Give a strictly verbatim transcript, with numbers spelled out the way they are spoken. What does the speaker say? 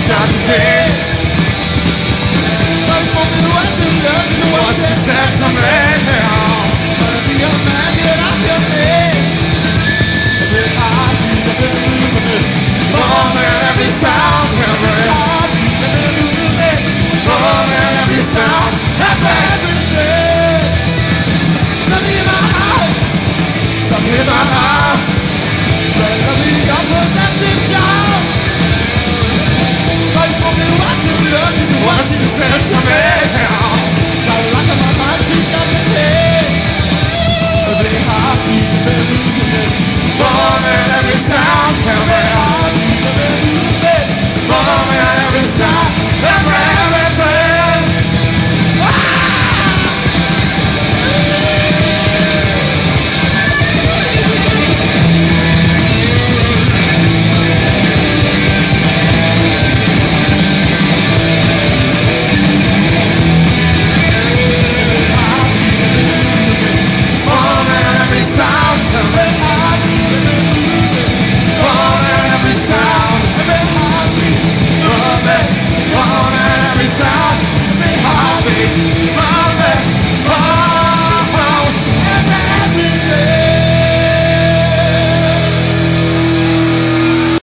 got to say. What she said to me. Be a man, get off your face. Every heartbeat, every movement, more than every sound, every heartbeat, every movement, more than every sound, everything. Something in my heart, something in my heart.